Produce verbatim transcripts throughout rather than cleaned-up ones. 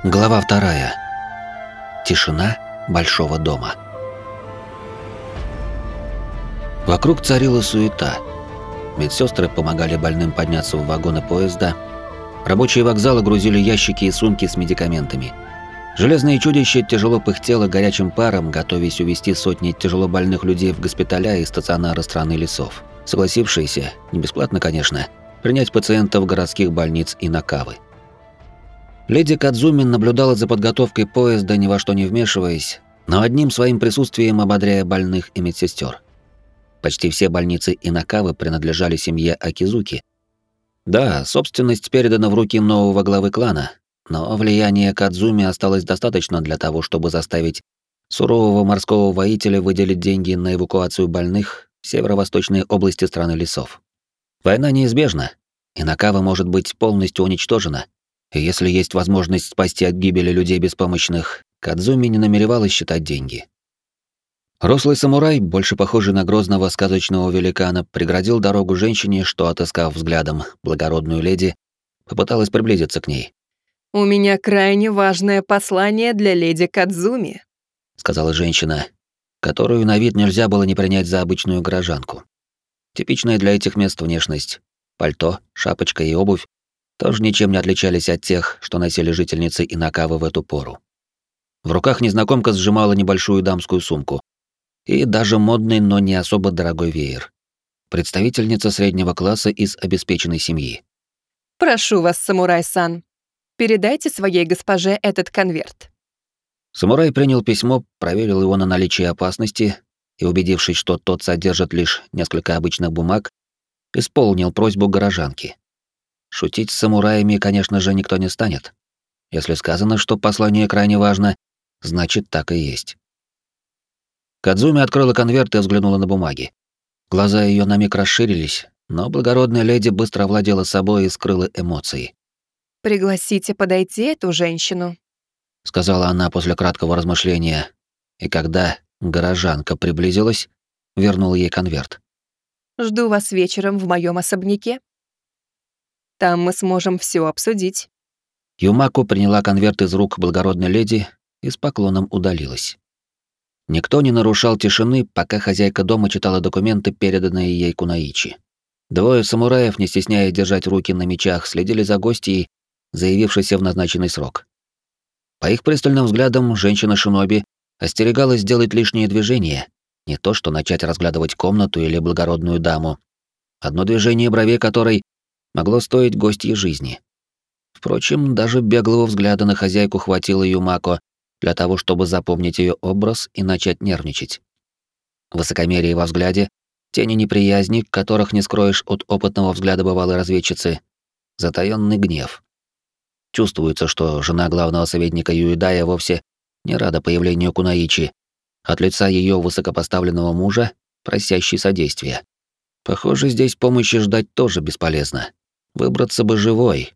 Глава вторая. Тишина большого дома. Вокруг царила суета. Медсестры помогали больным подняться в вагоны поезда. Рабочие вокзала грузили ящики и сумки с медикаментами. Железное чудище тяжело пыхтело горячим паром, готовясь увезти сотни тяжелобольных людей в госпиталя и стационары страны лесов, согласившиеся, не бесплатно, конечно, принять пациентов городских больниц и Инакавы. Леди Кадзуми наблюдала за подготовкой поезда, ни во что не вмешиваясь, но одним своим присутствием ободряя больных и медсестер. Почти все больницы Инакавы принадлежали семье Акизуки. Да, собственность передана в руки нового главы клана, но влияние Кадзуми осталось достаточно для того, чтобы заставить сурового морского воителя выделить деньги на эвакуацию больных в северо-восточной области страны лесов. Война неизбежна, Инакава может быть полностью уничтожена, и если есть возможность спасти от гибели людей беспомощных, Кадзуми не намеревалась считать деньги. Рослый самурай, больше похожий на грозного сказочного великана, преградил дорогу женщине, что, отыскав взглядом благородную леди, попыталась приблизиться к ней. «У меня крайне важное послание для леди Кадзуми», — сказала женщина, которую на вид нельзя было не принять за обычную горожанку. Типичная для этих мест внешность, пальто, шапочка и обувь тоже ничем не отличались от тех, что носили жительницы Инакавы в эту пору. В руках незнакомка сжимала небольшую дамскую сумку и даже модный, но не особо дорогой веер. Представительница среднего класса из обеспеченной семьи. «Прошу вас, самурай-сан, передайте своей госпоже этот конверт». Самурай принял письмо, проверил его на наличие опасности и, убедившись, что тот содержит лишь несколько обычных бумаг, исполнил просьбу горожанки. Шутить с самураями, конечно же, никто не станет. Если сказано, что послание крайне важно, значит, так и есть. Кадзуми открыла конверт и взглянула на бумаги. Глаза ее на миг расширились, но благородная леди быстро овладела собой и скрыла эмоции. «Пригласите подойти эту женщину», — сказала она после краткого размышления, и когда горожанка приблизилась, вернула ей конверт. «Жду вас вечером в моем особняке. Там мы сможем все обсудить». Юмако приняла конверт из рук благородной леди и с поклоном удалилась. Никто не нарушал тишины, пока хозяйка дома читала документы, переданные ей Кунаичи. Двое самураев, не стесняясь держать руки на мечах, следили за гостьей, заявившейся в назначенный срок. По их пристальным взглядам, женщина-шиноби остерегалась сделать лишние движения, не то что начать разглядывать комнату или благородную даму, одно движение бровей которой могло стоить гостье жизни. Впрочем, даже беглого взгляда на хозяйку хватило Юмако для того, чтобы запомнить ее образ и начать нервничать. Высокомерие во взгляде, тени неприязни, которых не скроешь от опытного взгляда бывалой разведчицы, затаённый гнев. Чувствуется, что жена главного советника Юидая вовсе не рада появлению Кунаичи, от лица ее высокопоставленного мужа, просящий содействия. Похоже, здесь помощи ждать тоже бесполезно. Выбраться бы живой.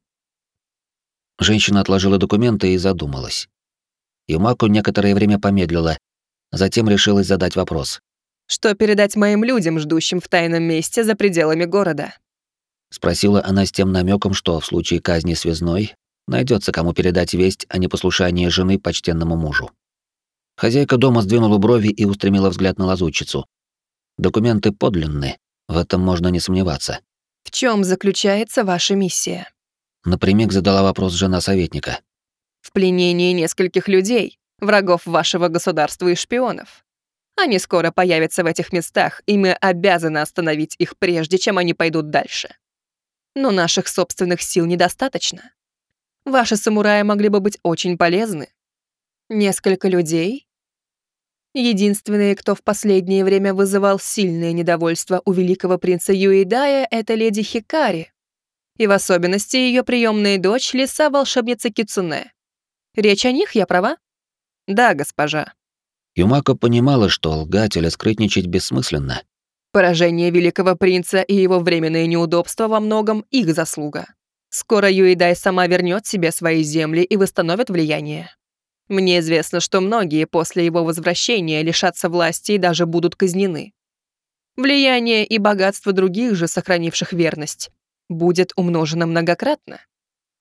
Женщина отложила документы и задумалась. Юмако некоторое время помедлила, затем решилась задать вопрос. «Что передать моим людям, ждущим в тайном месте за пределами города?» Спросила она с тем намеком, что в случае казни связной найдется кому передать весть о непослушании жены почтенному мужу. Хозяйка дома сдвинула брови и устремила взгляд на лазутчицу. Документы подлинны, в этом можно не сомневаться. «В чем заключается ваша миссия?» Напрямик задала вопрос жена советника. «В пленении нескольких людей, врагов вашего государства и шпионов. Они скоро появятся в этих местах, и мы обязаны остановить их, прежде чем они пойдут дальше. Но наших собственных сил недостаточно. Ваши самураи могли бы быть очень полезны. Несколько людей? Единственные, кто в последнее время вызывал сильное недовольство у великого принца Юидая, это леди Хикари, и в особенности ее приемная дочь, лиса-волшебница Кицуне. Речь о них, я права? Да, госпожа. Юмако понимала, что лгать или скрытничать бессмысленно. Поражение великого принца и его временные неудобства во многом их заслуга. Скоро Юидай сама вернет себе свои земли и восстановит влияние. Мне известно, что многие после его возвращения лишатся власти и даже будут казнены. Влияние и богатство других же, сохранивших верность, будет умножено многократно.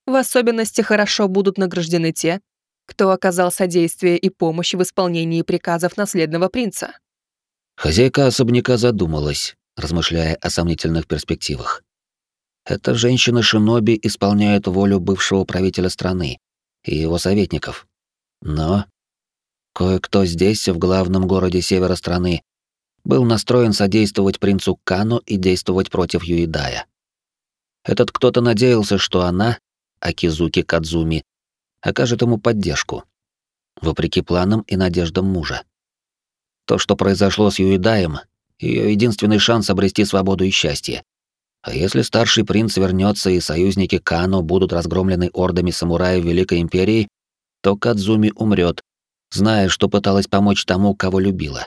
В особенности хорошо будут награждены те, кто оказал содействие и помощь в исполнении приказов наследного принца. Хозяйка особняка задумалась, размышляя о сомнительных перспективах. Эта женщина-шиноби исполняет волю бывшего правителя страны и его советников. Но кое-кто здесь, в главном городе севера страны, был настроен содействовать принцу Кану и действовать против Юидая. Этот кто-то надеялся, что она, Акизуки Кадзуми, окажет ему поддержку, вопреки планам и надеждам мужа. То, что произошло с Юидаем, ее единственный шанс обрести свободу и счастье. А если старший принц вернется и союзники Кано будут разгромлены ордами самураев Великой Империи, то Кадзуми умрет, зная, что пыталась помочь тому, кого любила.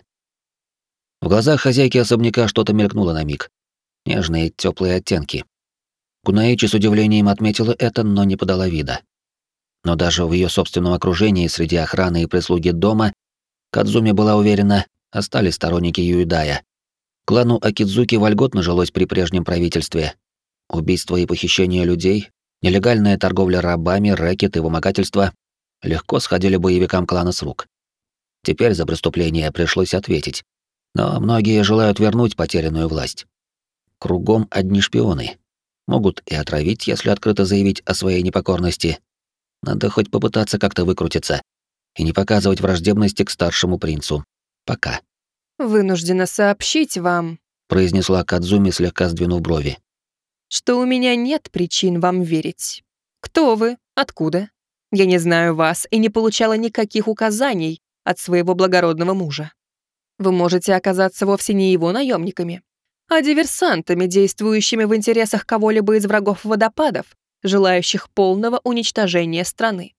В глазах хозяйки особняка что-то мелькнуло на миг. Нежные, теплые оттенки. Кунаичи с удивлением отметила это, но не подала вида. Но даже в ее собственном окружении, среди охраны и прислуги дома, Кадзуми была уверена, остались сторонники Юидая. Клану Акидзуки вольготно жилось при прежнем правительстве. Убийства и похищения людей, нелегальная торговля рабами, рэкет и вымогательство легко сходили боевикам клана с рук. Теперь за преступление пришлось ответить. Но многие желают вернуть потерянную власть. Кругом одни шпионы. Могут и отравить, если открыто заявить о своей непокорности. Надо хоть попытаться как-то выкрутиться и не показывать враждебности к старшему принцу. Пока. «Вынуждена сообщить вам», — произнесла Кадзуми, слегка сдвинув брови. «что у меня нет причин вам верить. Кто вы? Откуда? Я не знаю вас и не получала никаких указаний от своего благородного мужа. Вы можете оказаться вовсе не его наемниками, а диверсантами, действующими в интересах кого-либо из врагов водопадов, желающих полного уничтожения страны.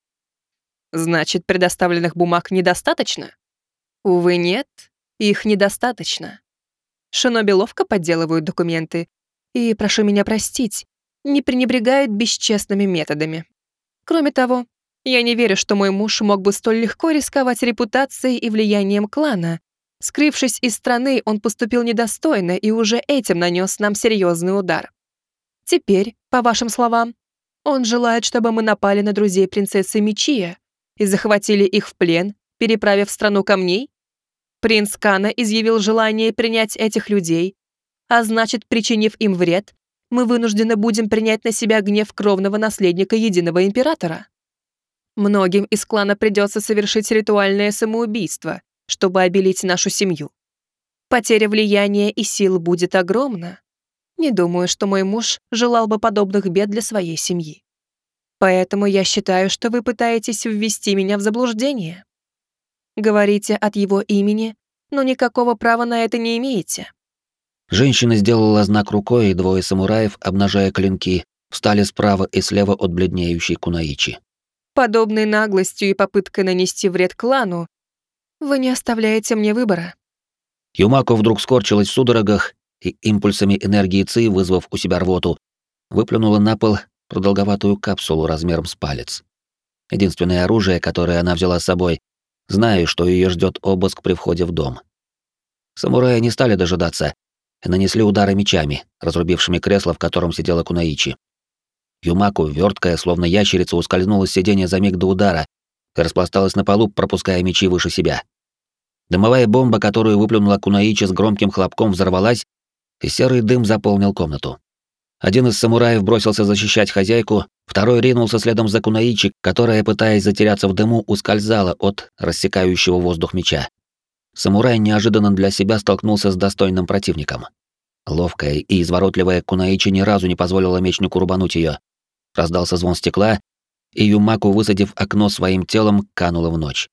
Значит, предоставленных бумаг недостаточно? Увы, нет, их недостаточно. Шиноби ловко подделывают документы и, прошу меня простить, не пренебрегают бесчестными методами. Кроме того, я не верю, что мой муж мог бы столь легко рисковать репутацией и влиянием клана. Скрывшись из страны, он поступил недостойно и уже этим нанес нам серьезный удар. Теперь, по вашим словам, он желает, чтобы мы напали на друзей принцессы Мичия и захватили их в плен, переправив в страну камней? Принц Кана изъявил желание принять этих людей, а значит, причинив им вред, мы вынуждены будем принять на себя гнев кровного наследника единого императора. Многим из клана придется совершить ритуальное самоубийство, чтобы обелить нашу семью. Потеря влияния и сил будет огромна. Не думаю, что мой муж желал бы подобных бед для своей семьи. Поэтому я считаю, что вы пытаетесь ввести меня в заблуждение. Говорите от его имени, но никакого права на это не имеете. Женщина сделала знак рукой, и двое самураев, обнажая клинки, встали справа и слева от бледнеющей Кунаичи. Подобной наглостью и попыткой нанести вред клану вы не оставляете мне выбора. Юмако вдруг скорчилась в судорогах и импульсами энергии ци, вызвав у себя рвоту, выплюнула на пол продолговатую капсулу размером с палец. Единственное оружие, которое она взяла с собой, зная, что ее ждет обыск при входе в дом. Самураи не стали дожидаться и нанесли удары мечами, разрубившими кресло, в котором сидела Кунаичи. Юмаку, верткая, словно ящерица, ускользнула с сиденья за миг до удара и распласталась на полу, пропуская мечи выше себя. Дымовая бомба, которую выплюнула Кунаичи, с громким хлопком взорвалась, и серый дым заполнил комнату. Один из самураев бросился защищать хозяйку, второй ринулся следом за Кунаичи, которая, пытаясь затеряться в дыму, ускользала от рассекающего воздух меча. Самурай неожиданно для себя столкнулся с достойным противником. Ловкая и изворотливая Кунаичи ни разу не позволила мечнику рубануть ее. Раздался звон стекла, и Юмаку, высадив окно своим телом, канула в ночь.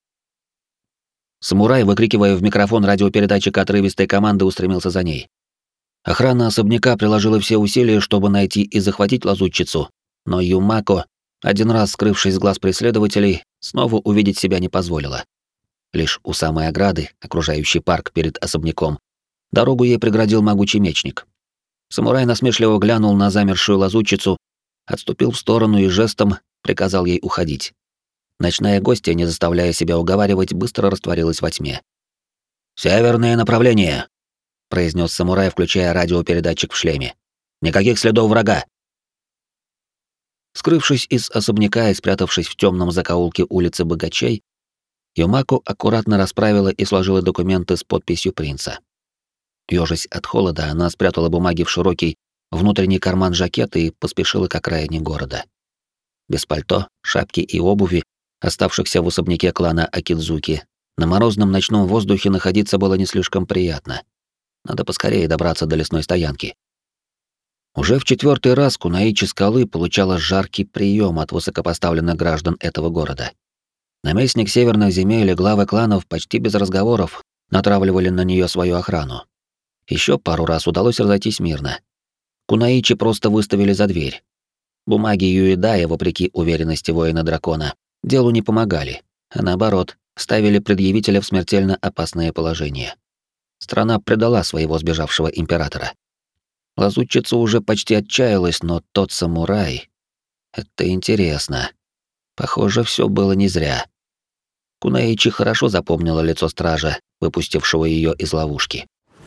Самурай, выкрикивая в микрофон радиопередатчик отрывистой команды, устремился за ней. Охрана особняка приложила все усилия, чтобы найти и захватить лазутчицу, но Юмако, один раз скрывшись с глаз преследователей, снова увидеть себя не позволила. Лишь у самой ограды, окружающей парк перед особняком, дорогу ей преградил могучий мечник. Самурай насмешливо глянул на замершую лазутчицу, отступил в сторону и жестом приказал ей уходить. Ночная гостья, не заставляя себя уговаривать, быстро растворилась во тьме. «Северное направление», — произнес самурай, включая радиопередатчик в шлеме. «Никаких следов врага». Скрывшись из особняка и спрятавшись в темном закоулке улицы Богачей, Юмако аккуратно расправила и сложила документы с подписью принца. Ёжась от холода, она спрятала бумаги в широкий внутренний карман жакета и поспешила к окраине города. Без пальто, шапки и обуви, оставшихся в особняке клана Акидзуки, на морозном ночном воздухе находиться было не слишком приятно. Надо поскорее добраться до лесной стоянки. Уже в четвертый раз Кунаичи Скалы получала жаркий прием от высокопоставленных граждан этого города. Наместник северных земель и главы кланов почти без разговоров натравливали на нее свою охрану. Еще пару раз удалось разойтись мирно. Кунаичи просто выставили за дверь. Бумаги Юэдая, вопреки уверенности воина-дракона, делу не помогали, а наоборот, ставили предъявителя в смертельно опасное положение. Страна предала своего сбежавшего императора. Лазутчица уже почти отчаялась, но тот самурай... Это интересно. Похоже, все было не зря. Кунаичи хорошо запомнила лицо стража, выпустившего ее из ловушки.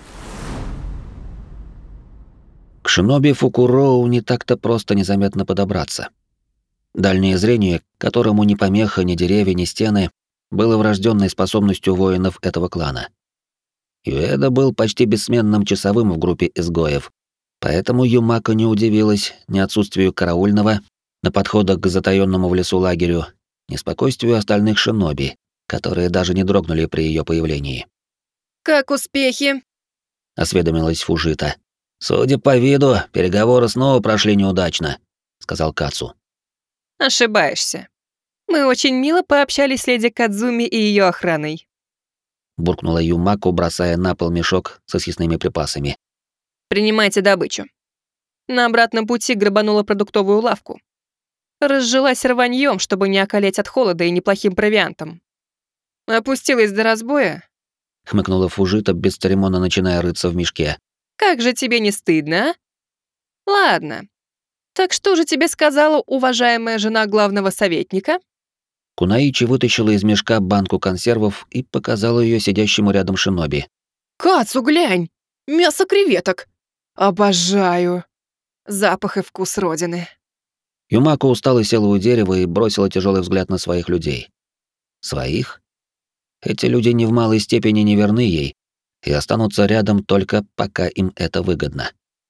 К шиноби Фукуроу не так-то просто незаметно подобраться. Дальнее зрение, которому ни помеха, ни деревья, ни стены, было врожденной способностью воинов этого клана. Юэда был почти бессменным часовым в группе изгоев, поэтому Юмако не удивилась ни отсутствию караульного на подходах к затаённому в лесу лагерю, ни спокойствию остальных шиноби, которые даже не дрогнули при ее появлении. «Как успехи?» — осведомилась Фужита. «Судя по виду, переговоры снова прошли неудачно», — сказал Кацу. «Ошибаешься. Мы очень мило пообщались с леди Кадзуми и ее охраной», — буркнула Юмако, бросая на пол мешок со съестными припасами. «Принимайте добычу». На обратном пути грабанула продуктовую лавку. Разжилась рваньем, чтобы не околеть от холода и неплохим провиантом. «Опустилась до разбоя?» — хмыкнула Фужита, бесцеремонно начиная рыться в мешке. «Как же тебе не стыдно, а? Ладно. Так что же тебе сказала уважаемая жена главного советника?» Кунаичи вытащила из мешка банку консервов и показала ее сидящему рядом шиноби. «Кацу, глянь! Мясо креветок! Обожаю! Запах и вкус родины!» Юмако устало села у дерева и бросила тяжелый взгляд на своих людей. Своих? Эти люди ни в малой степени не верны ей и останутся рядом только пока им это выгодно.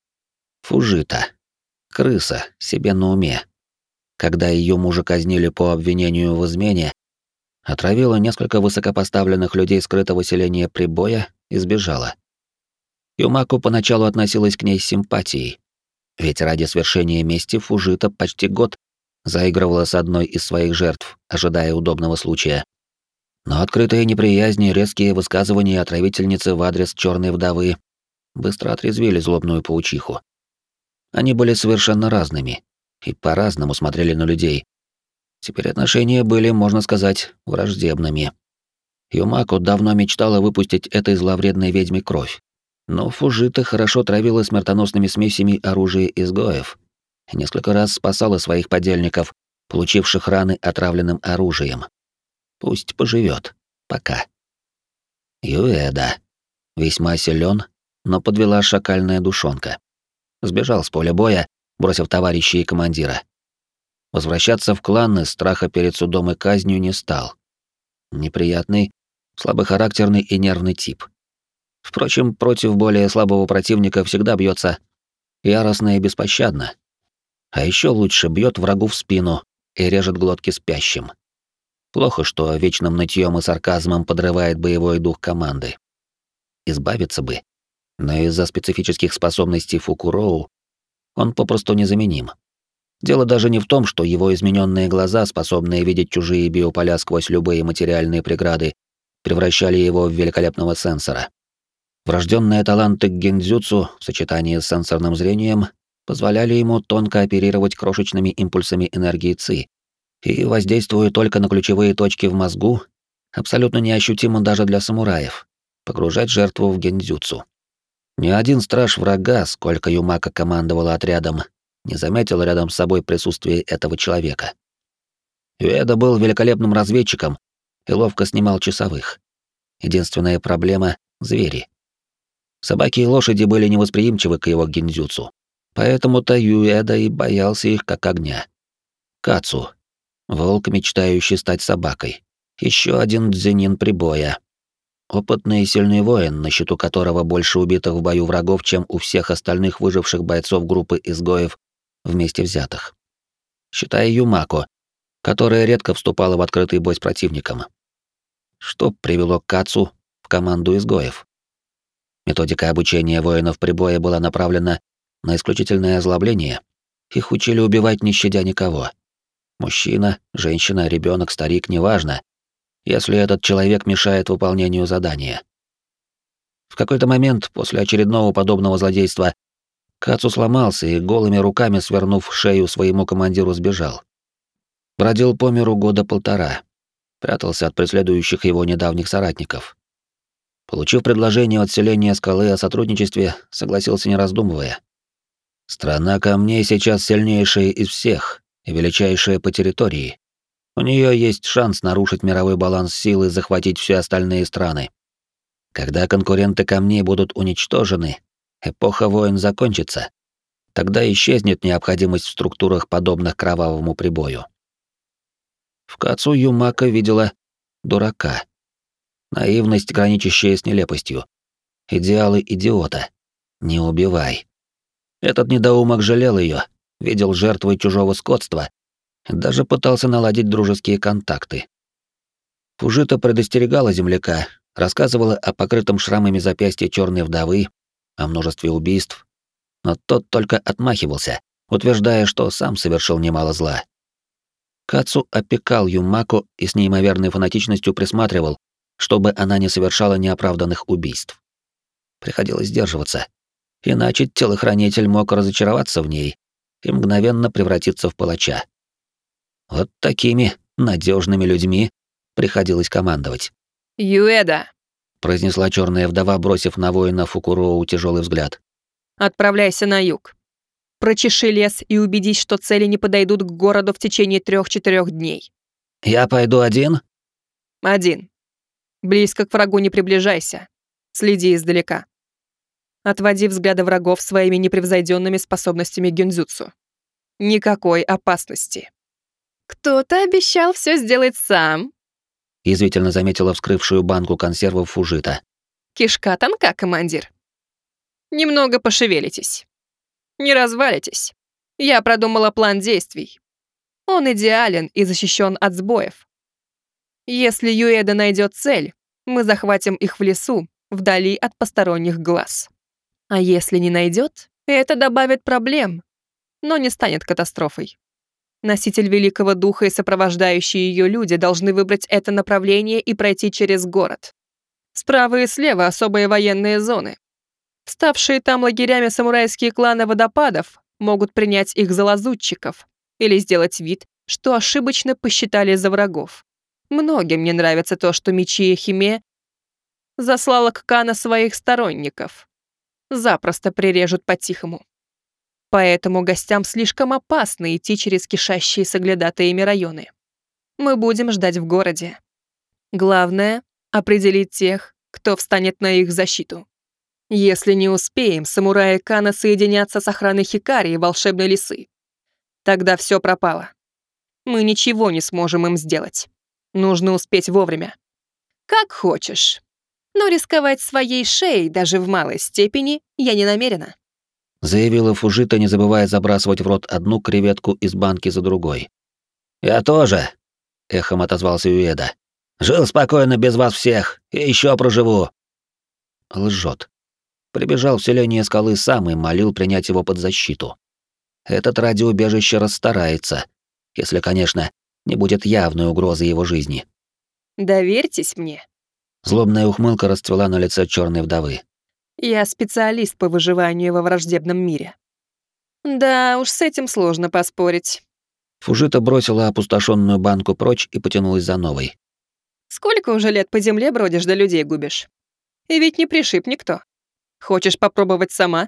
Фужита. Крыса, себе на уме. Когда ее мужа казнили по обвинению в измене, отравила несколько высокопоставленных людей скрытого селения Прибоя и сбежала. Юмако поначалу относилась к ней с симпатией, ведь ради свершения мести Фужита почти год заигрывала с одной из своих жертв, ожидая удобного случая. Но открытая неприязнь и резкие высказывания отравительницы в адрес черной вдовы быстро отрезвили злобную паучиху. Они были совершенно разными и по-разному смотрели на людей. Теперь отношения были, можно сказать, враждебными. Юмако давно мечтала выпустить этой зловредной ведьме кровь. Но Фужита хорошо травила смертоносными смесями оружие изгоев и несколько раз спасала своих подельников, получивших раны отравленным оружием. Пусть поживет. Пока. Юэда. Весьма силен, но подвела шакальная душонка. Сбежал с поля боя, бросив товарища и командира. Возвращаться в клан из страха перед судом и казнью не стал. Неприятный, слабохарактерный и нервный тип. Впрочем, против более слабого противника всегда бьется яростно и беспощадно. А еще лучше бьет врагу в спину и режет глотки спящим. Плохо, что вечным нытьем и сарказмом подрывает боевой дух команды. Избавиться бы, но из-за специфических способностей Фукуроу он попросту незаменим. Дело даже не в том, что его измененные глаза, способные видеть чужие биополя сквозь любые материальные преграды, превращали его в великолепного сенсора. Врожденные таланты к гиндзюцу в сочетании с сенсорным зрением позволяли ему тонко оперировать крошечными импульсами энергии ци, и, воздействуя только на ключевые точки в мозгу, абсолютно неощутимо даже для самураев, погружать жертву в гиндзюцу. Ни один страж врага, сколько Юмако командовала отрядом, не заметил рядом с собой присутствие этого человека. Юэда был великолепным разведчиком и ловко снимал часовых. Единственная проблема — звери. Собаки и лошади были невосприимчивы к его гиндзюцу, поэтому-то Юэда и боялся их как огня. Кацу. Волк, мечтающий стать собакой. Еще один дзенин прибоя. Опытный и сильный воин, на счету которого больше убитых в бою врагов, чем у всех остальных выживших бойцов группы изгоев вместе взятых. Считая Юмако, которая редко вступала в открытый бой с противником. Что привело Кацу в команду изгоев? Методика обучения воинов прибоя была направлена на исключительное озлобление. Их учили убивать, не щадя никого. Мужчина, женщина, ребенок, старик, неважно, если этот человек мешает выполнению задания. В какой-то момент после очередного подобного злодейства Кацу сломался и голыми руками, свернув шею своему командиру, сбежал. Бродил по миру года полтора, прятался от преследующих его недавних соратников. Получив предложение от селения Скалы о сотрудничестве, согласился не раздумывая. Страна камней сейчас сильнейшая из всех и величайшая по территории. У нее есть шанс нарушить мировой баланс сил и захватить все остальные страны. Когда конкуренты камней будут уничтожены, эпоха войн закончится. Тогда исчезнет необходимость в структурах, подобных кровавому прибою. В Кацу Юмако видела дурака. Наивность, граничащая с нелепостью. Идеалы идиота. Не убивай. Этот недоумок жалел ее, видел жертвой чужого скотства, даже пытался наладить дружеские контакты. Фужита предостерегала земляка, рассказывала о покрытом шрамами запястье черной вдовы, о множестве убийств, но тот только отмахивался, утверждая, что сам совершил немало зла. Кацу опекал Юмако и с неимоверной фанатичностью присматривал, чтобы она не совершала неоправданных убийств. Приходилось сдерживаться, иначе телохранитель мог разочароваться в ней и мгновенно превратиться в палача. Вот такими надежными людьми приходилось командовать. «Юэда», — произнесла черная вдова, бросив на воина Фукуроу тяжелый взгляд. «отправляйся на юг. Прочеши лес и убедись, что цели не подойдут к городу в течение трех-четырех дней». «Я пойду один?» «Один. Близко к врагу не приближайся. Следи издалека. Отводи взгляды врагов своими непревзойденными способностями гюнзюцу. Никакой опасности». «Кто-то обещал все сделать сам», — язвительно заметила вскрывшую банку консервов Фужита. «Кишка тонка, командир. Немного пошевелитесь. Не развалитесь. Я продумала план действий. Он идеален и защищен от сбоев. Если Юэда найдет цель, мы захватим их в лесу, вдали от посторонних глаз. А если не найдет, это добавит проблем, но не станет катастрофой. Носитель Великого Духа и сопровождающие ее люди должны выбрать это направление и пройти через город. Справа и слева особые военные зоны. Ставшие там лагерями самурайские кланы водопадов могут принять их за лазутчиков или сделать вид, что ошибочно посчитали за врагов. Многим не нравится то, что Мичия Химе заслала к Кана своих сторонников. Запросто прирежут по-тихому. Поэтому гостям слишком опасно идти через кишащие соглядатаями районы. Мы будем ждать в городе. Главное — определить тех, кто встанет на их защиту. Если не успеем, самураи Кана соединятся с охраной Хикари и волшебной лисы. Тогда все пропало. Мы ничего не сможем им сделать. Нужно успеть вовремя. Как хочешь. Но рисковать своей шеей даже в малой степени я не намерена. Заявила Фужита, не забывая забрасывать в рот одну креветку из банки за другой. «Я тоже», — эхом отозвался Юэда. «Жил спокойно без вас всех, и еще проживу». Лжет. Прибежал в селение Скалы сам и молил принять его под защиту. Этот ради убежища расстарается, если, конечно, не будет явной угрозы его жизни. Доверьтесь мне. Злобная ухмылка расцвела на лице черной вдовы. Я специалист по выживанию во враждебном мире. Да уж, с этим сложно поспорить. Фужита бросила опустошенную банку прочь и потянулась за новой. Сколько уже лет по земле бродишь да людей губишь? И ведь не пришиб никто. Хочешь попробовать сама?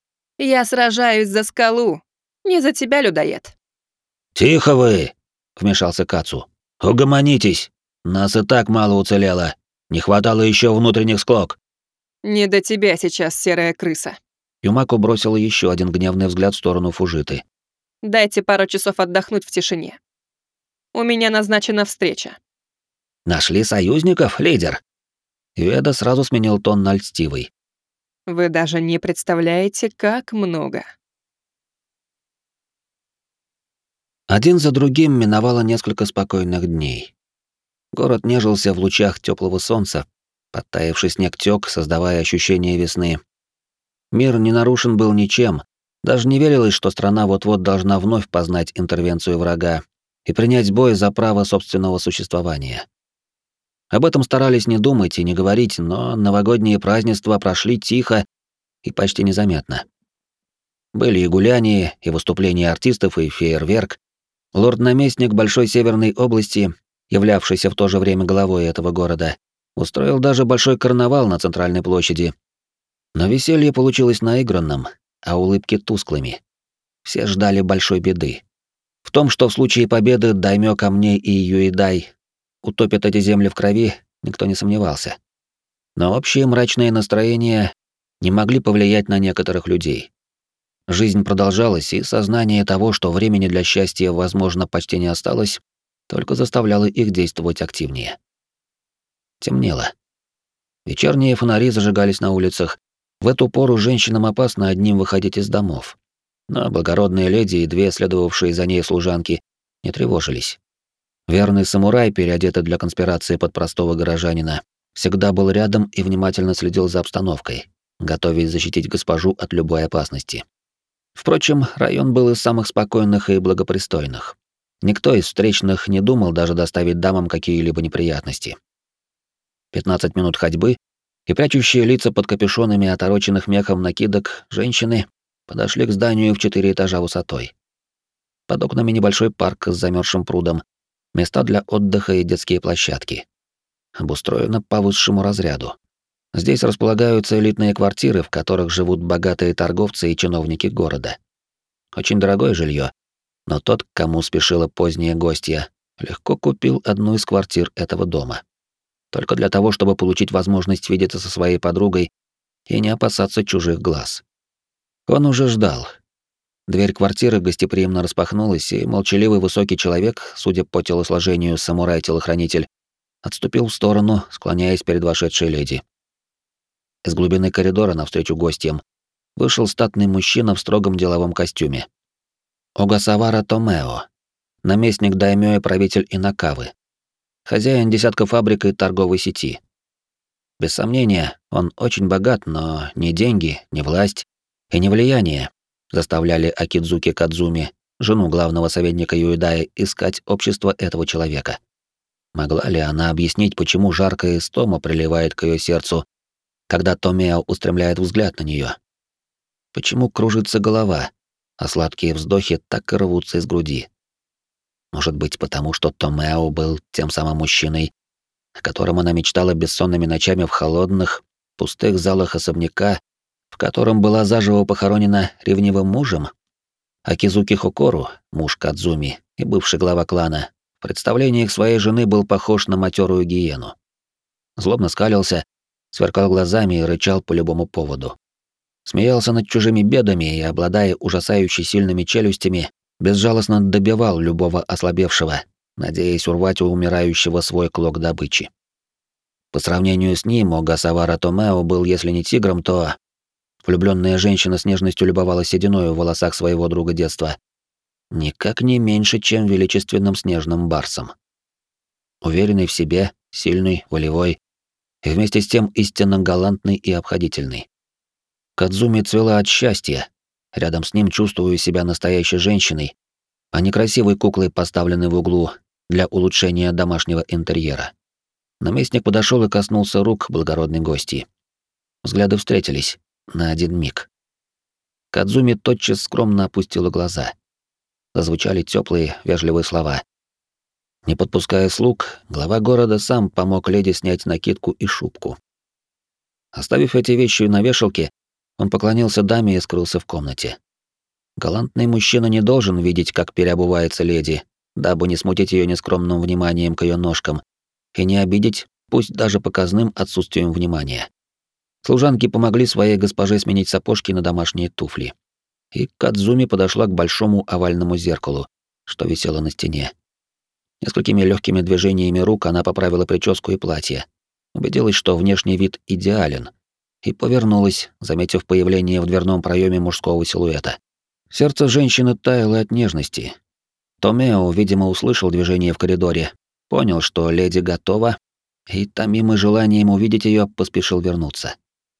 Я сражаюсь за Скалу, не за тебя, людоед. «Тихо вы!» — вмешался Кацу. «Угомонитесь! Нас и так мало уцелело. Не хватало еще внутренних склок». Не до тебя сейчас, серая крыса. Юмако бросила еще один гневный взгляд в сторону Фужиты. Дайте пару часов отдохнуть в тишине. У меня назначена встреча. Нашли союзников, лидер? Веда сразу сменил тон на льстивый. Вы даже не представляете, как много. Один за другим миновало несколько спокойных дней. Город нежился в лучах теплого солнца, подтаявший снег тёк, создавая ощущение весны. Мир не нарушен был ничем, даже не верилось, что страна вот-вот должна вновь познать интервенцию врага и принять бой за право собственного существования. Об этом старались не думать и не говорить, но новогодние празднества прошли тихо и почти незаметно. Были и гуляния, и выступления артистов, и фейерверк. Лорд-наместник Большой Северной области, являвшийся в то же время главой этого города, устроил даже большой карнавал на центральной площади. Но веселье получилось наигранным, а улыбки тусклыми. Все ждали большой беды. В том, что в случае победы Даймё Камней и Юидай утопят эти земли в крови, никто не сомневался. Но общее мрачное настроение не могли повлиять на некоторых людей. Жизнь продолжалась, и сознание того, что времени для счастья, возможно, почти не осталось, только заставляло их действовать активнее. Темнело. Вечерние фонари зажигались на улицах. В эту пору женщинам опасно одним выходить из домов. Но благородные леди и две следовавшие за ней служанки не тревожились. Верный самурай, переодетый для конспирации под простого горожанина, всегда был рядом и внимательно следил за обстановкой, готовясь защитить госпожу от любой опасности. Впрочем, район был из самых спокойных и благопристойных. Никто из встречных не думал даже доставить дамам какие-либо неприятности. пятнадцать минут ходьбы, и прячущие лица под капюшонами отороченных мехом накидок женщины подошли к зданию в четыре этажа высотой. Под окнами небольшой парк с замерзшим прудом, места для отдыха и детские площадки. Обустроено по высшему разряду. Здесь располагаются элитные квартиры, в которых живут богатые торговцы и чиновники города. Очень дорогое жилье, но тот, к кому спешила поздняя гостья, легко купил одну из квартир этого дома. Только для того, чтобы получить возможность видеться со своей подругой и не опасаться чужих глаз. Он уже ждал. Дверь квартиры гостеприимно распахнулась, и молчаливый высокий человек, судя по телосложению самурай-телохранитель, отступил в сторону, склоняясь перед вошедшей леди. Из глубины коридора навстречу гостям вышел статный мужчина в строгом деловом костюме. Огасавара Томео, наместник даймё и правитель Инакавы, хозяин десятка фабрик и торговой сети. Без сомнения, он очень богат, но ни деньги, ни власть и ни влияние заставляли Акидзуки Кадзуми, жену главного советника Юидая, искать общество этого человека. Могла ли она объяснить, почему жаркая истома приливает к ее сердцу, когда Томео устремляет взгляд на нее? Почему кружится голова, а сладкие вздохи так и рвутся из груди? Может быть, потому что Томео был тем самым мужчиной, о котором она мечтала бессонными ночами в холодных, пустых залах особняка, в котором была заживо похоронена ревнивым мужем? Акизуки Хокору, муж Кадзуми и бывший глава клана, в представлениях своей жены был похож на матерую гиену. Злобно скалился, сверкал глазами и рычал по любому поводу. Смеялся над чужими бедами и, обладая ужасающе сильными челюстями, безжалостно добивал любого ослабевшего, надеясь урвать у умирающего свой клок добычи. По сравнению с ним Огасавара Томео был, если не тигром, то влюбленная женщина с нежностью любовалась сединой в волосах своего друга детства, никак не меньше, чем величественным снежным барсом. Уверенный в себе, сильный, волевой, и вместе с тем истинно галантный и обходительный. Кадзуми цвела от счастья, рядом с ним чувствую себя настоящей женщиной, а не красивой куклой, поставленной в углу для улучшения домашнего интерьера. Наместник подошел и коснулся рук благородной гости. Взгляды встретились на один миг. Кадзуми тотчас скромно опустила глаза. Зазвучали теплые, вежливые слова. Не подпуская слуг, глава города сам помог леди снять накидку и шубку. Оставив эти вещи на вешалке, он поклонился даме и скрылся в комнате. Галантный мужчина не должен видеть, как переобувается леди, дабы не смутить ее нескромным вниманием к ее ножкам и не обидеть, пусть даже показным отсутствием внимания. Служанки помогли своей госпоже сменить сапожки на домашние туфли. И Кадзуми подошла к большому овальному зеркалу, что висело на стене. Несколькими легкими движениями рук она поправила прическу и платье, убедилась, что внешний вид идеален, и повернулась, заметив появление в дверном проеме мужского силуэта. Сердце женщины таяло от нежности. Томео, видимо, услышал движение в коридоре, понял, что леди готова, и, томимый желанием увидеть ее, поспешил вернуться.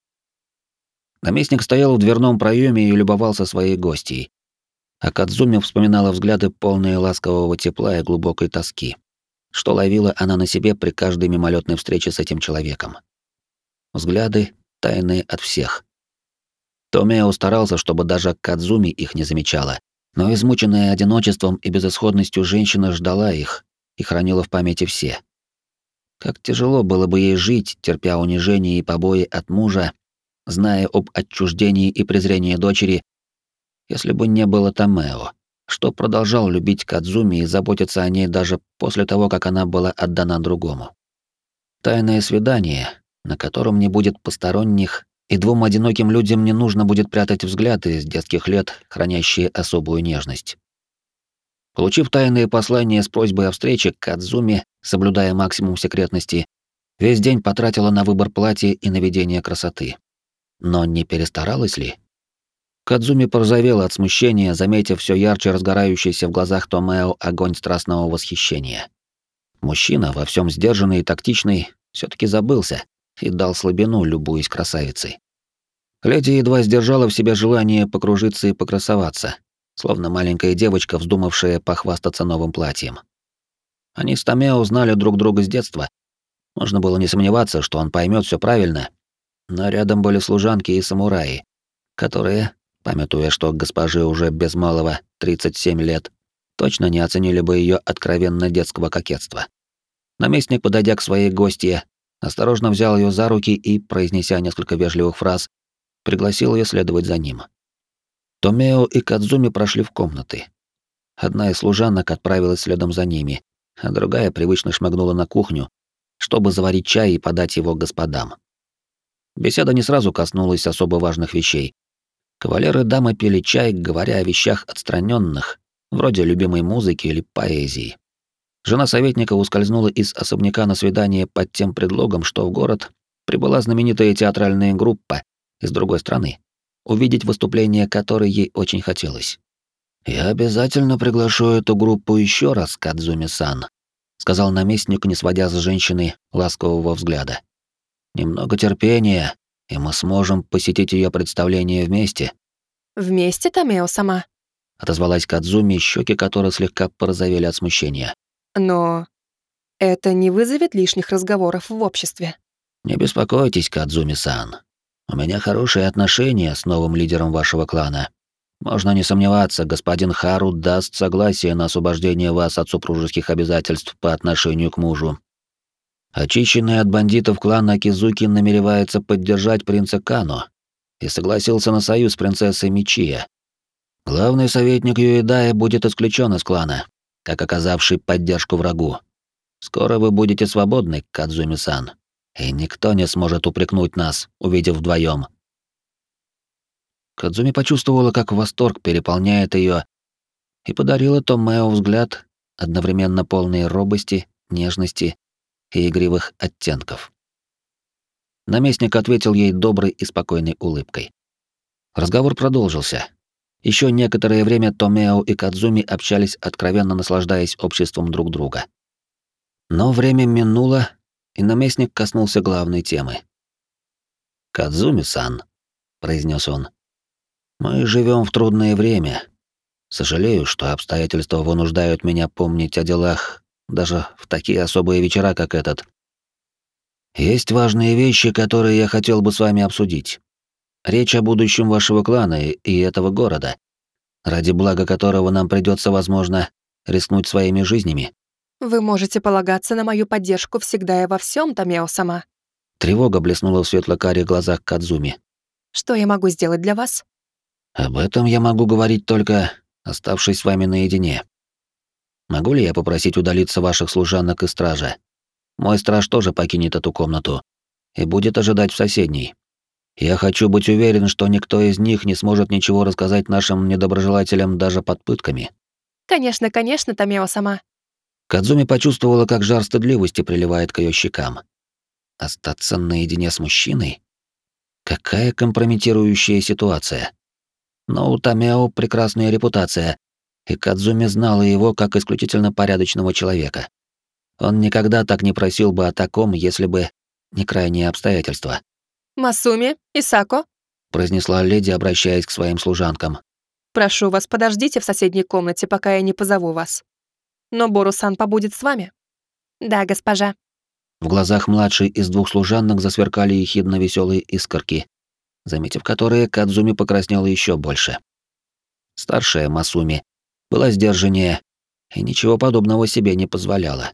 Наместник стоял в дверном проеме и любовался своей гостьей, а Кадзуми вспоминала взгляды, полные ласкового тепла и глубокой тоски, что ловила она на себе при каждой мимолетной встрече с этим человеком. Взгляды, тайные от всех. Томео старался, чтобы даже Кадзуми их не замечала, но измученная одиночеством и безысходностью женщина ждала их и хранила в памяти все. Как тяжело было бы ей жить, терпя унижение и побои от мужа, зная об отчуждении и презрении дочери, если бы не было Томео, что продолжал любить Кадзуми и заботиться о ней даже после того, как она была отдана другому. Тайное свидание, на котором не будет посторонних, и двум одиноким людям не нужно будет прятать взгляды с детских лет, хранящие особую нежность. Получив тайное послание с просьбой о встрече, Кадзуми, соблюдая максимум секретности, весь день потратила на выбор платья и наведение красоты. Но не перестаралась ли? Кадзуми порозовела от смущения, заметив все ярче разгорающийся в глазах Томео огонь страстного восхищения. Мужчина, во всем сдержанный и тактичный, все таки забылся и дал слабину, любуясь красавицей. Леди едва сдержала в себе желание покружиться и покрасоваться, словно маленькая девочка, вздумавшая похвастаться новым платьем. Они с Томео знали друг друга с детства. Можно было не сомневаться, что он поймет все правильно, но рядом были служанки и самураи, которые, памятуя, что госпоже уже без малого тридцать семь лет, точно не оценили бы ее откровенно детского кокетства. Наместник, подойдя к своей гостье, осторожно взял ее за руки и, произнеся несколько вежливых фраз, пригласил ее следовать за ним. Томео и Кадзуми прошли в комнаты. Одна из служанок отправилась следом за ними, а другая привычно шмыгнула на кухню, чтобы заварить чай и подать его господам. Беседа не сразу коснулась особо важных вещей. Кавалеры и дамы пили чай, говоря о вещах отстраненных, вроде любимой музыки или поэзии. Жена советника ускользнула из особняка на свидание под тем предлогом, что в город прибыла знаменитая театральная группа из другой страны, увидеть выступление которой ей очень хотелось. «Я обязательно приглашу эту группу еще раз, Кадзуми-сан», сказал наместник, не сводя с женщины ласкового взгляда. «Немного терпения, и мы сможем посетить ее представление вместе». «Вместе, Томео-сама?» отозвалась Кадзуми, щеки которой слегка порозовели от смущения. «Но это не вызовет лишних разговоров в обществе». «Не беспокойтесь, Кадзуми-сан. У меня хорошие отношения с новым лидером вашего клана. Можно не сомневаться, господин Хару даст согласие на освобождение вас от супружеских обязательств по отношению к мужу. Очищенный от бандитов клан Акизуки намеревается поддержать принца Кано и согласился на союз с принцессой Мичия. Главный советник Юэдая будет исключен из клана, как оказавший поддержку врагу. Скоро вы будете свободны, Кадзуми-сан, и никто не сможет упрекнуть нас, увидев вдвоем. Кадзуми почувствовала, как восторг переполняет ее, и подарила Томео взгляд, одновременно полный робости, нежности и игривых оттенков. Наместник ответил ей доброй и спокойной улыбкой. Разговор продолжился. Еще некоторое время Томео и Кадзуми общались, откровенно наслаждаясь обществом друг друга. Но время минуло, и наместник коснулся главной темы. «Кадзуми-сан», — произнес он, — «мы живем в трудное время. Сожалею, что обстоятельства вынуждают меня помнить о делах даже в такие особые вечера, как этот. Есть важные вещи, которые я хотел бы с вами обсудить. Речь о будущем вашего клана и этого города, ради блага которого нам придется, возможно, рискнуть своими жизнями». «Вы можете полагаться на мою поддержку всегда и во всем, Томео-сама». Тревога блеснула в светло-карих глазах Кадзуми. «Что я могу сделать для вас?» «Об этом я могу говорить только, оставшись с вами наедине. Могу ли я попросить удалиться ваших служанок и стража? Мой страж тоже покинет эту комнату и будет ожидать в соседней. Я хочу быть уверен, что никто из них не сможет ничего рассказать нашим недоброжелателям даже под пытками». «Конечно, конечно, Томео-сама». Кадзуми почувствовала, как жар стыдливости приливает к ее щекам. Остаться наедине с мужчиной? Какая компрометирующая ситуация. Но у Томео прекрасная репутация, и Кадзуми знала его как исключительно порядочного человека. Он никогда так не просил бы о таком, если бы не крайние обстоятельства. «Масуми, Исако, Произнесла леди, обращаясь к своим служанкам. прошу вас, подождите в соседней комнате, пока я не позову вас. Но Бору-сан побудет с вами». «Да, госпожа». В глазах младшей из двух служанок засверкали ехидно веселые искорки, заметив которые, Кадзуми покраснела еще больше. Старшая Масуми была сдержаннее и ничего подобного себе не позволяла.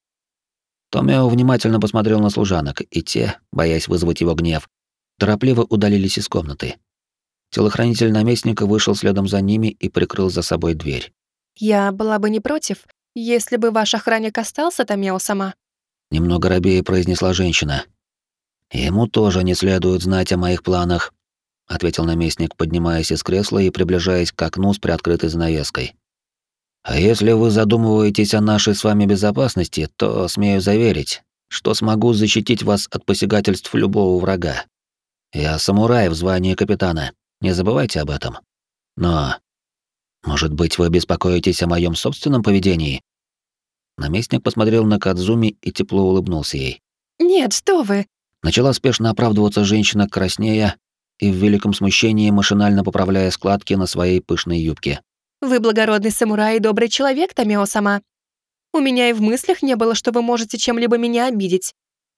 Томео внимательно посмотрел на служанок, и те, боясь вызвать его гнев, торопливо удалились из комнаты. Телохранитель наместника вышел следом за ними и прикрыл за собой дверь. «Я была бы не против, если бы ваш охранник остался, Томео-сама». Немного робея произнесла женщина. «Ему тоже не следует знать о моих планах», — ответил наместник, поднимаясь из кресла и приближаясь к окну с приоткрытой занавеской. «А если вы задумываетесь о нашей с вами безопасности, то смею заверить, что смогу защитить вас от посягательств любого врага. Я самурай в звании капитана, не забывайте об этом. Но, может быть, вы беспокоитесь о моем собственном поведении?» Наместник посмотрел на Кадзуми и тепло улыбнулся ей. «Нет, что вы!» Начала спешно оправдываться женщина, краснея и в великом смущении машинально поправляя складки на своей пышной юбке. «Вы благородный самурай и добрый человек, Томео-сама. У меня и в мыслях не было, что вы можете чем-либо меня обидеть.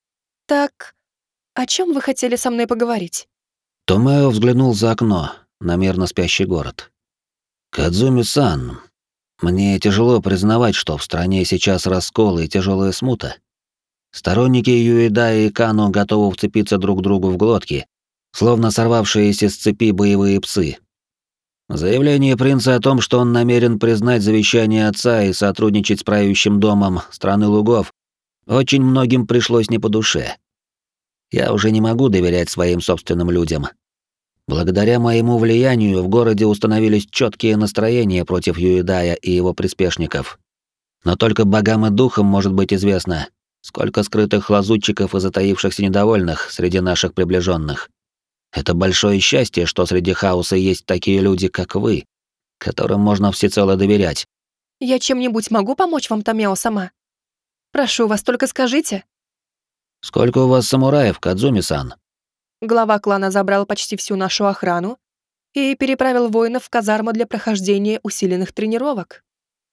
Так, о чем вы хотели со мной поговорить?» Томео взглянул за окно на мирно спящий город. «Кадзуми-сан, мне тяжело признавать, что в стране сейчас раскол и тяжелая смута. Сторонники Юэдая и Кану готовы вцепиться друг другу в глотки, словно сорвавшиеся с цепи боевые псы. Заявление принца о том, что он намерен признать завещание отца и сотрудничать с правящим домом страны лугов, очень многим пришлось не по душе. Я уже не могу доверять своим собственным людям. Благодаря моему влиянию в городе установились четкие настроения против Юэдая и его приспешников. Но только богам и духам может быть известно, сколько скрытых лазутчиков и затаившихся недовольных среди наших приближенных. Это большое счастье, что среди хаоса есть такие люди, как вы, которым можно всецело доверять. «Я чем-нибудь могу помочь вам, Томео-сама? Прошу вас, только скажите». Сколько у вас самураев, Кадзуми-сан? Глава клана забрал почти всю нашу охрану и переправил воинов в казарму для прохождения усиленных тренировок.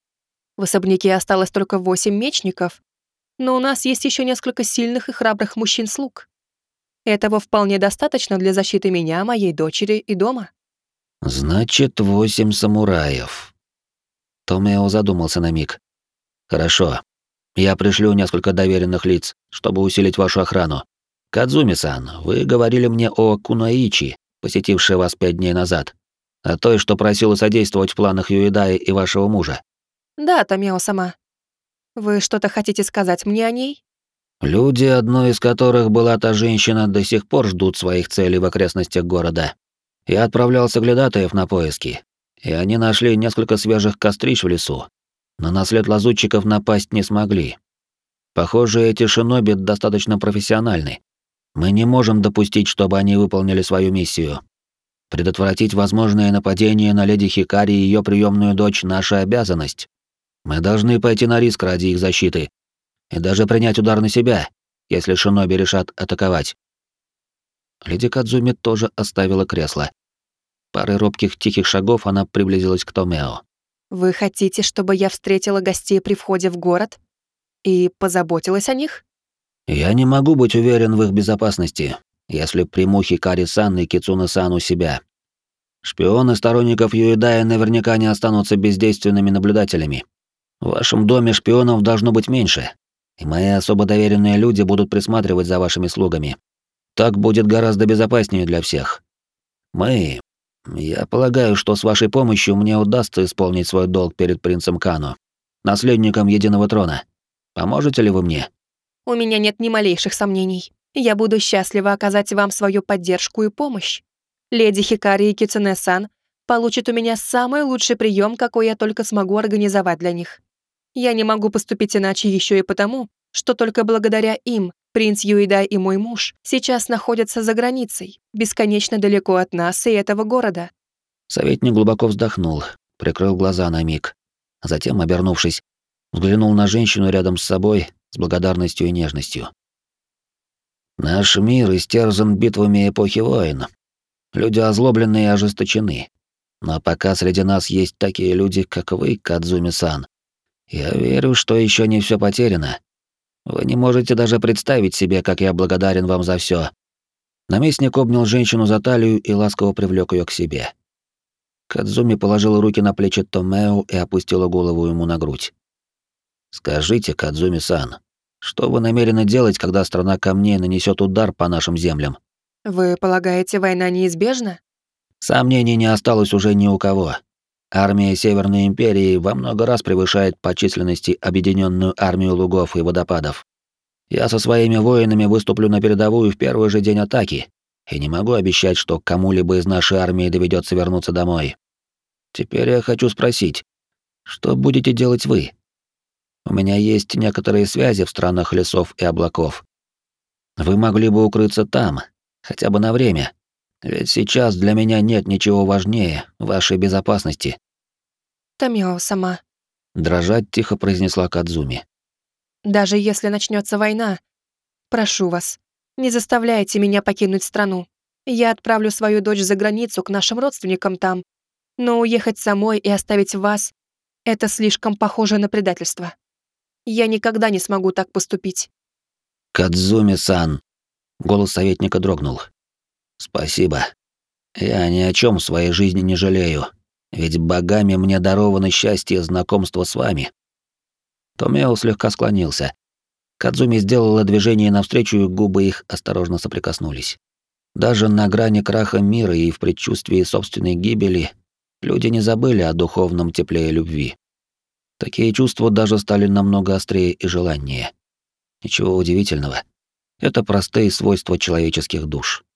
В особняке осталось только восемь мечников, но у нас есть еще несколько сильных и храбрых мужчин-слуг. Этого вполне достаточно для защиты меня, моей дочери и дома. Значит, восемь самураев. Томео задумался на миг. Хорошо. Я пришлю несколько доверенных лиц, чтобы усилить вашу охрану. Кадзуми-сан, вы говорили мне о Куноичи, посетившей вас пять дней назад, о той, что просила содействовать в планах Юэдая и вашего мужа. Да, Томео-сама. Вы что-то хотите сказать мне о ней? Люди, одной из которых была та женщина, до сих пор ждут своих целей в окрестностях города. Я отправлял соглядатаев на поиски, и они нашли несколько свежих кострищ в лесу, но на след лазутчиков напасть не смогли. Похоже, эти шиноби достаточно профессиональны. Мы не можем допустить, чтобы они выполнили свою миссию. Предотвратить возможное нападение на леди Хикари и ее приемную дочь — наша обязанность. Мы должны пойти на риск ради их защиты и даже принять удар на себя, если шиноби решат атаковать. Леди Кадзуми тоже оставила кресло. Парой робких тихих шагов она приблизилась к Томео. Вы хотите, чтобы я встретила гостей при входе в город и позаботилась о них? Я не могу быть уверен в их безопасности, если приму Хикари-сан и Кицуне-сан у себя. Шпионы сторонников Юэдая наверняка не останутся бездейственными наблюдателями. В вашем доме шпионов должно быть меньше, и мои особо доверенные люди будут присматривать за вашими слугами. Так будет гораздо безопаснее для всех. Мы... Я полагаю, что с вашей помощью мне удастся исполнить свой долг перед принцем Кано, наследником Единого Трона. Поможете ли вы мне? У меня нет ни малейших сомнений. Я буду счастлива оказать вам свою поддержку и помощь. Леди Хикари и Кицуне-сан получат у меня самый лучший прием, какой я только смогу организовать для них. Я не могу поступить иначе еще и потому, что только благодаря им принц Юидай и мой муж сейчас находятся за границей, бесконечно далеко от нас и этого города. Советник глубоко вздохнул, прикрыл глаза на миг, а затем, обернувшись, взглянул на женщину рядом с собой с благодарностью и нежностью. «Наш мир истерзан битвами эпохи войн. Люди озлоблены и ожесточены. Но пока среди нас есть такие люди, как вы, Кадзуми-сан, я верю, что еще не все потеряно. Вы не можете даже представить себе, как я благодарен вам за все. Наместник обнял женщину за талию и ласково привлек ее к себе. Кадзуми положила руки на плечи Томео и опустила голову ему на грудь. «Скажите, Кадзуми-сан, что вы намерены делать, когда страна камней нанесет удар по нашим землям?» Вы полагаете, война неизбежна? Сомнений не осталось уже ни у кого. Армия Северной Империи во много раз превышает по численности объединенную армию лугов и водопадов. Я со своими воинами выступлю на передовую в первый же день атаки, и не могу обещать, что кому-либо из нашей армии доведется вернуться домой. Теперь я хочу спросить, что будете делать вы? У меня есть некоторые связи в странах лесов и облаков. Вы могли бы укрыться там, хотя бы на время. Ведь сейчас для меня нет ничего важнее вашей безопасности. Томео сама. Дрожать тихо произнесла Кадзуми. Даже если начнется война, прошу вас, не заставляйте меня покинуть страну. Я отправлю свою дочь за границу к нашим родственникам там, но уехать самой и оставить вас — это слишком похоже на предательство. Я никогда не смогу так поступить. Кадзуми-сан. Голос советника дрогнул. Спасибо. Я ни о чем в своей жизни не жалею, ведь богами мне даровано счастье и знакомство с вами. Томео слегка склонился. Кадзуми сделала движение навстречу, и губы их осторожно соприкоснулись. Даже на грани краха мира и в предчувствии собственной гибели люди не забыли о духовном тепле и любви. Такие чувства даже стали намного острее и желаннее. Ничего удивительного. Это простые свойства человеческих душ.